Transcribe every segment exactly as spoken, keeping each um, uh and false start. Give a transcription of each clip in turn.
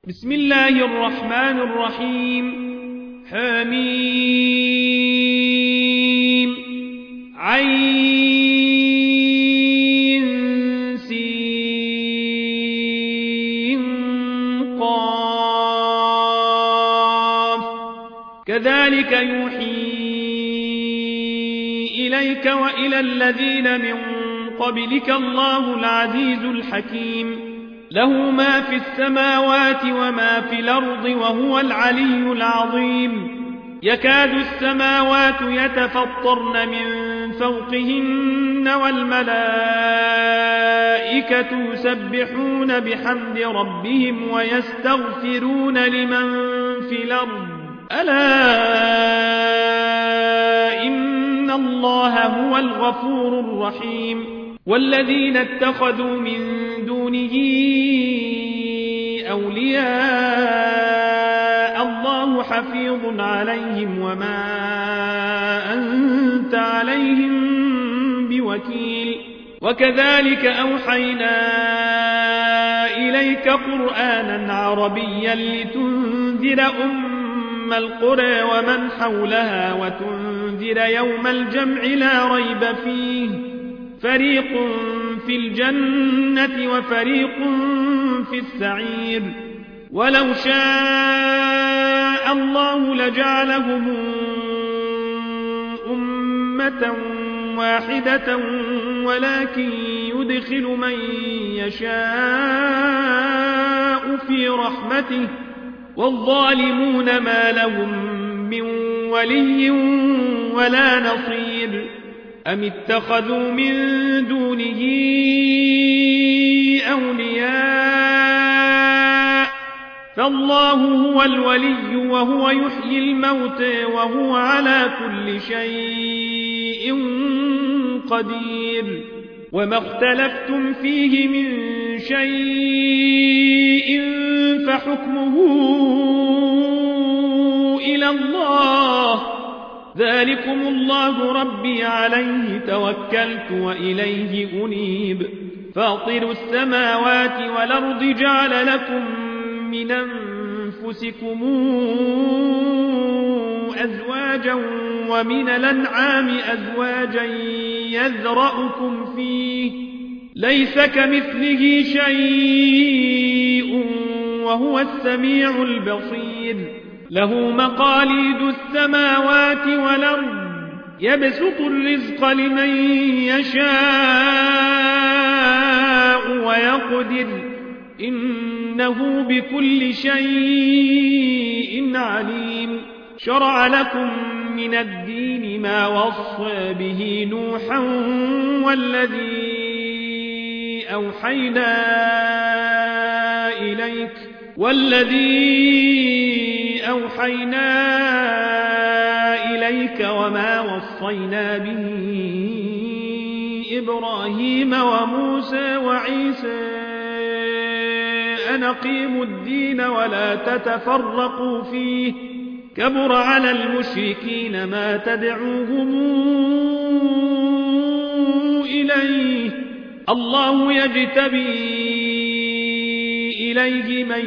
بسم الله الرحمن الرحيم حميم عين سين قاف كذلك يوحي إليك وإلى الذين من قبلك الله العزيز الحكيم له ما في السماوات وما في الأرض وهو العلي العظيم يكاد السماوات يتفطرن من فوقهن والملائكة يسبحون بحمد ربهم ويستغفرون لمن في الأرض ألا إن الله هو الغفور الرحيم والذين اتخذوا من دونه أولياء الله حفيظ عليهم وما أنت عليهم بوكيل وكذلك أوحينا إليك قرآنا عربيا لتنذر أم القرى ومن حولها وتنذر يوم الجمع لا ريب فيه فريق في الجنة وفريق في السعير ولو شاء الله لجعلهم أمة واحدة ولكن يدخل من يشاء في رحمته والظالمون ما لهم من ولي ولا نصير أم اتخذوا من دونه أولياء فالله هو الولي وهو يحيي الموتى وهو على كل شيء قدير وما اختلفتم فيه من شيء فحكمه إلى الله ذلكم الله ربي عليه توكلت وإليه أنيب فاطر السماوات والأرض جعل لكم من أنفسكم أزواجا ومن الأنعام أزواجا يذرأكم فيه ليس كمثله شيء وهو السميع البصير له مقاليد السماوات والأرض يبسط الرزق لمن يشاء ويقدر إنه بكل شيء عليم شرع لكم من الدين ما وصى به نوحا والذي أوحينا إليك والذي أوحينا إليك وما وصينا به إبراهيم وموسى وعيسى أن أقيموا الدين ولا تتفرقوا فيه كبر على المشركين ما تدعوهم إليه الله يجتبي إليه من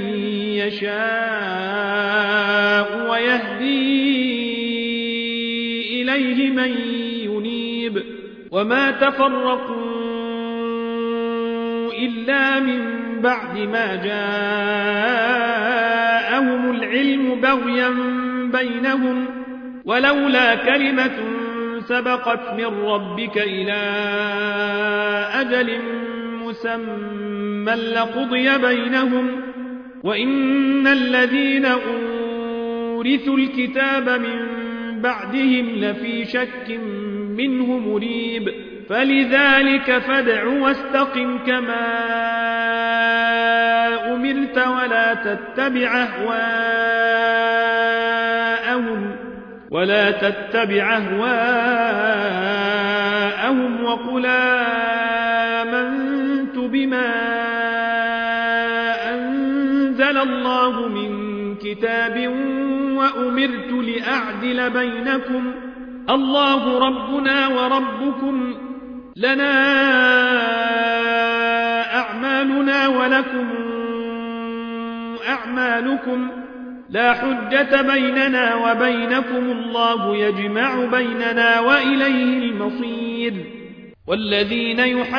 يشاء ويهدي إليه من ينيب وما تفرقوا إلا من بعد ما جاءهم العلم بغيا بينهم ولولا كلمة سبقت من ربك إلى أجل مسمى لقضي بينهم وإن الذين أورثوا الكتاب من بعدهم لفي شك منه مريب فلذلك فادع واستقم كما أمرت ولا تتبع أهواءهم ولا تتبع أهواءهم وقل آمنت بما أنزل الله من كتاب وأمرت لأعدل بينكم الله ربنا وربكم لنا أعمالنا ولكم أعمالكم لا حجة بيننا وبينكم الله يجمع بيننا وإليه المصير والذين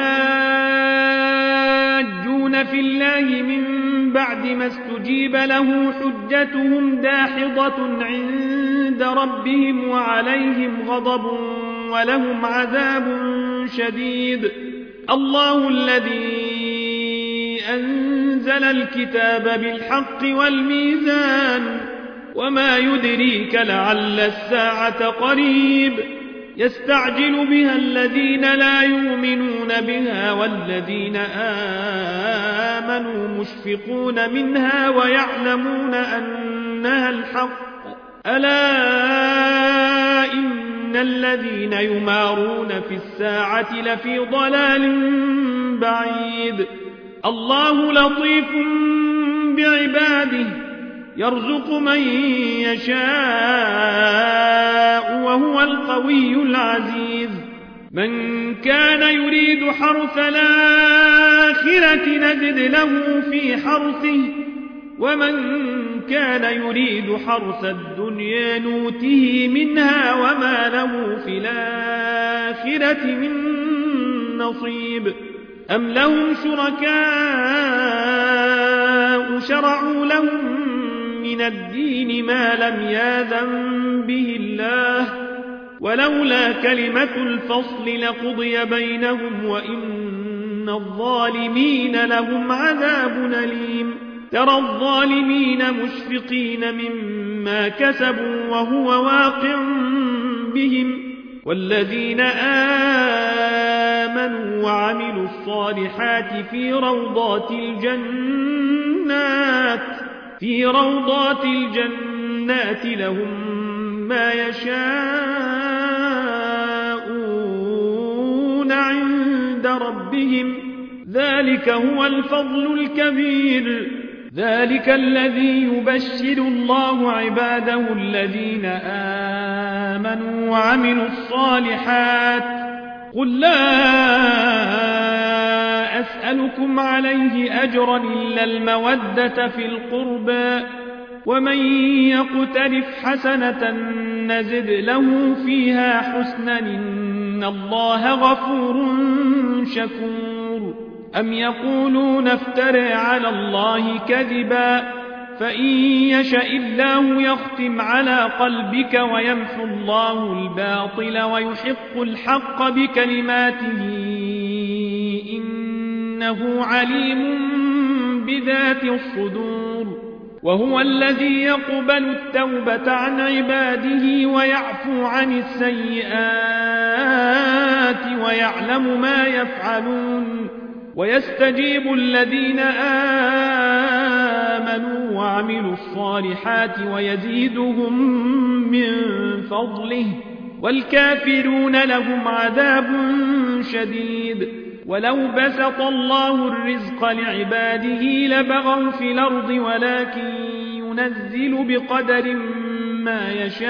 يحاجون في الله من بعد ما استجيب له حجتهم داحضة عند ربهم وعليهم غضب ولهم عذاب شديد الله الذي أنزل الكتاب بالحق والميزان وما يدريك لعل الساعة قريب يستعجل بها الذين لا يؤمنون بها والذين آمنوا مشفقون منها ويعلمون أنها الحق ألا إن الذين يمارون في الساعة لفي ضلال بعيد الله لطيف بعباده يرزق من يشاء وهو القوي العزيز من كان يريد حرث الآخرة نزد له في حرثه ومن كان يريد حرث الدنيا نوته منها وما له في الآخرة من نصيب أم لهم شركاء شرعوا لهم من الدين ما لم يأذن به الله ولولا كلمة الفصل لقضي بينهم وإن الظالمين لهم عذاب أليم ترى الظالمين مشفقين مما كسبوا وهو واقع بهم والذين آمنوا وعملوا الصالحات في روضات الجنات في روضات الجنات لهم ما يشاءون عند ربهم ذلك هو الفضل الكبير ذلك الذي يبشر الله عباده الذين آمنوا وعملوا الصالحات قل لا أسألكم عليه أجرا إلا المودة في القربى ومن يقترف حسنة نزد له فيها حسنا إن الله غفور شكور أم يقولون افترى على الله كذبا فإن يشاء الله يختم على قلبك ويمحو الله الباطل ويحق الحق بكلماته إنه عليم بذات الصدور وهو الذي يقبل التوبة عن عباده ويعفو عن السيئات ويعلم ما يفعلون ويستجيب الذين آمنوا وعملوا الصالحات ويزيدهم من فضله والكافرون لهم عذاب شديد ولو بسط الله الرزق لعباده لبغوا في الأرض ولكن ينزل بقدر ما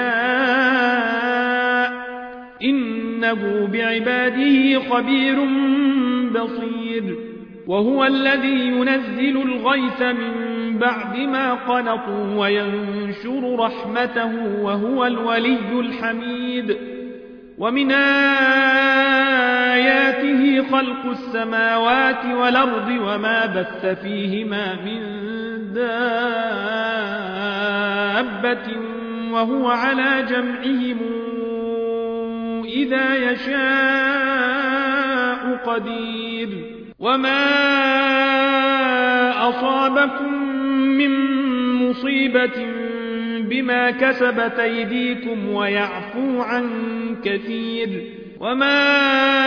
يشاء إنه بعباده خبير بصير وهو الذي ينزل الغيث من بعد ما قنطوا وينشر رحمته وهو الولي الحميد ومن آياته خلق السماوات والأرض وما بث فيهما من دابة وهو على جمعهم إذا يشاء قدير وما أصابكم من مصيبة بما كسبت أيديكم ويعفو عن كثير وما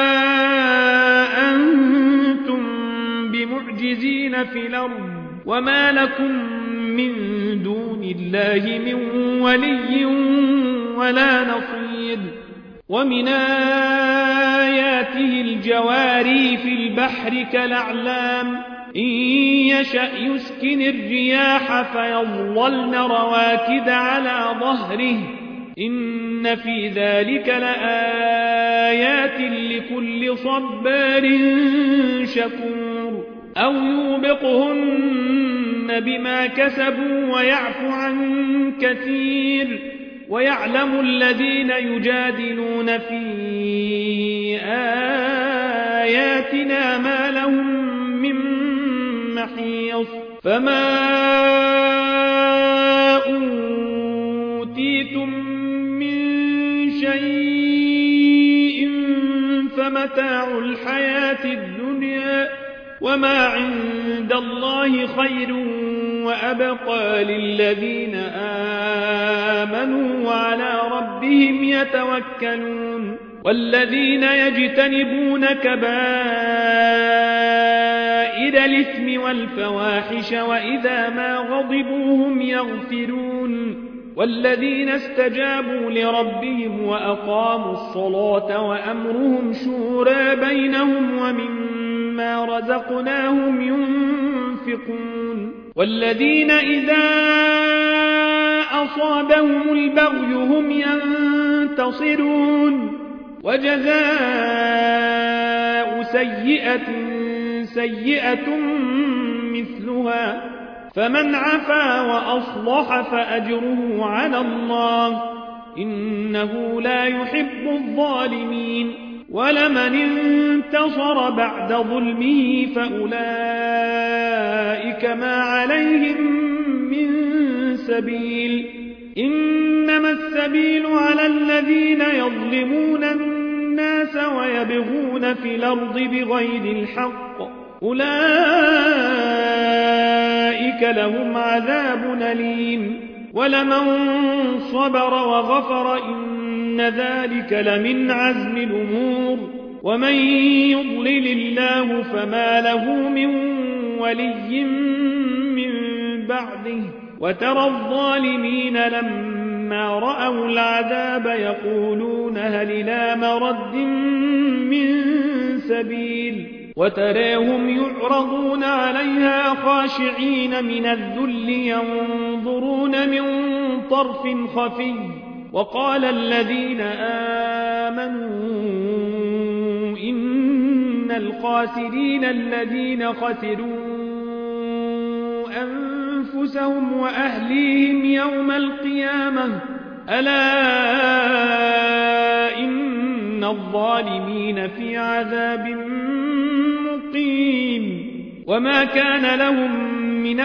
أنتم بمعجزين في الأرض وما لكم من دون الله من ولي ولا نصير ومن آياته الجواري في البحر كالأعلام إن يشأ يسكن الرياح فيظللن رواكد على ظهره إن في ذلك لآيات لكل صبار شكور أو يوبقهن بما كسبوا ويعفو عن كثير ويعلم الذين يجادلون في آياتنا ما لهم من محيص فما أوتيتم من شيء فمتاع الحياة الدنيا وما عند الله خير وأبقى للذين آمنوا وعلى ربهم يتوكلون والذين يجتنبون كبائر الإثم والفواحش وإذا ما غضبوا هم يغفرون والذين استجابوا لربهم وأقاموا الصلاة وأمرهم شورى بينهم ومما رزقناهم ينفقون والذين إذا أصابهم البغي هم ينتصرون وجزاء سيئة سيئة مثلها فمن عفا وأصلح فأجره على الله إنه لا يحب الظالمين ولمن انتصر بعد ظلمه فأولئك ما عليهم من سبيل إنما السبيل على الذين يظلمون الناس ويبغون في الأرض بغير الحق أولئك لهم عذاب أليم ولمن صبر وغفر إن ذلك لمن عزم الأمور ومن يضلل الله فما له من ولي من بعده وترى الظالمين لما رأوا العذاب يقولون هل إلى مرد من سبيل وتراهم يعرضون عليها خاشعين من الذل ينظرون من طرف خفي وقال الذين آمنوا إن الخاسرين الذين خسروا أنفسهم وأهليهم يوم القيامة ألا إن الظالمين في عذاب مقيم وما كان لهم من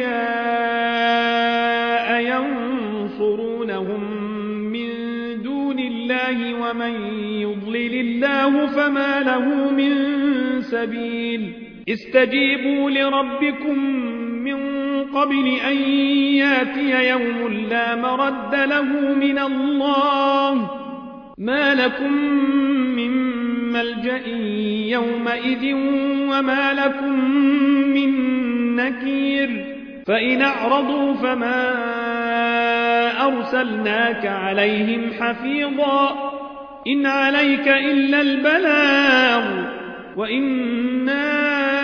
أولياء ينصرونهم من دون الله ومن يضلل الله فما له من سبيل استجيبوا لربكم من قبل أن ياتي يوم لا مرد له من الله ما لكم من ملجأ يومئذ وما لكم من نكير فإن أعرضوا فما أرسلناك عليهم حفيظا إن عليك إلا البلاغ وإنا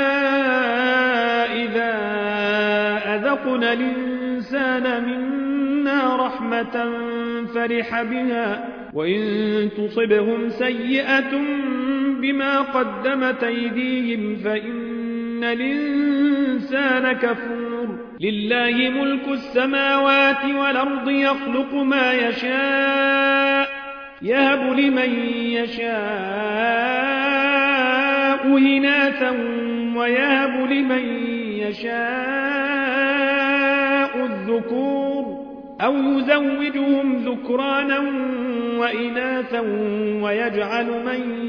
إذا أذقنا الإنسان منا رحمة فرح بها وإن تصبهم سيئة بما قدمت أيديهم فإن الإنسان كفور لله ملك السماوات والأرض يخلق ما يشاء يهب لمن يشاء إناثا ويهب لمن يشاء الذكور أو يزوجهم ذكرانا وإناثا ويجعل من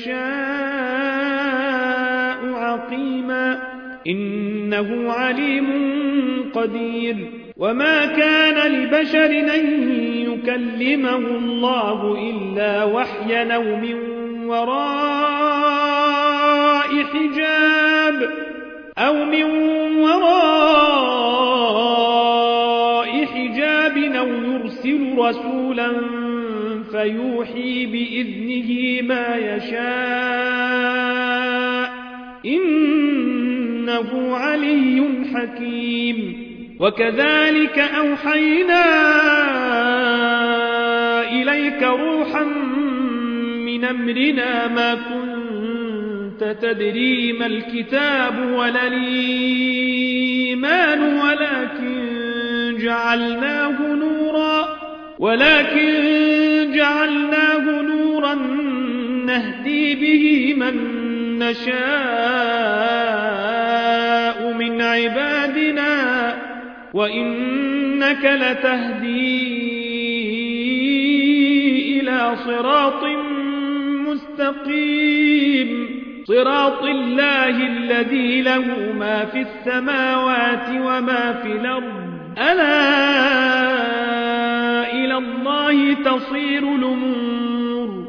يشاء عقيما إنه عليم قدير وما كان لبشر أن يكلمه الله إلا وحيا أو من وراء حجاب أو من وراء حجاب أو يرسل رسولا فيوحي بإذنه ما يشاء إنه علي حكيم وكذلك أوحينا إليك روحا من أمرنا ما كنت تدري ما الكتاب ولا الإيمان الإيمان ولكن جعلناه نورا ولكن جعلناه نورا نهدي به من نشاء من عبادنا وإنك لتهدي إلى صراط مستقيم صراط الله الذي له ما في السماوات وما في الأرض ألا إلى الله تصير الأمور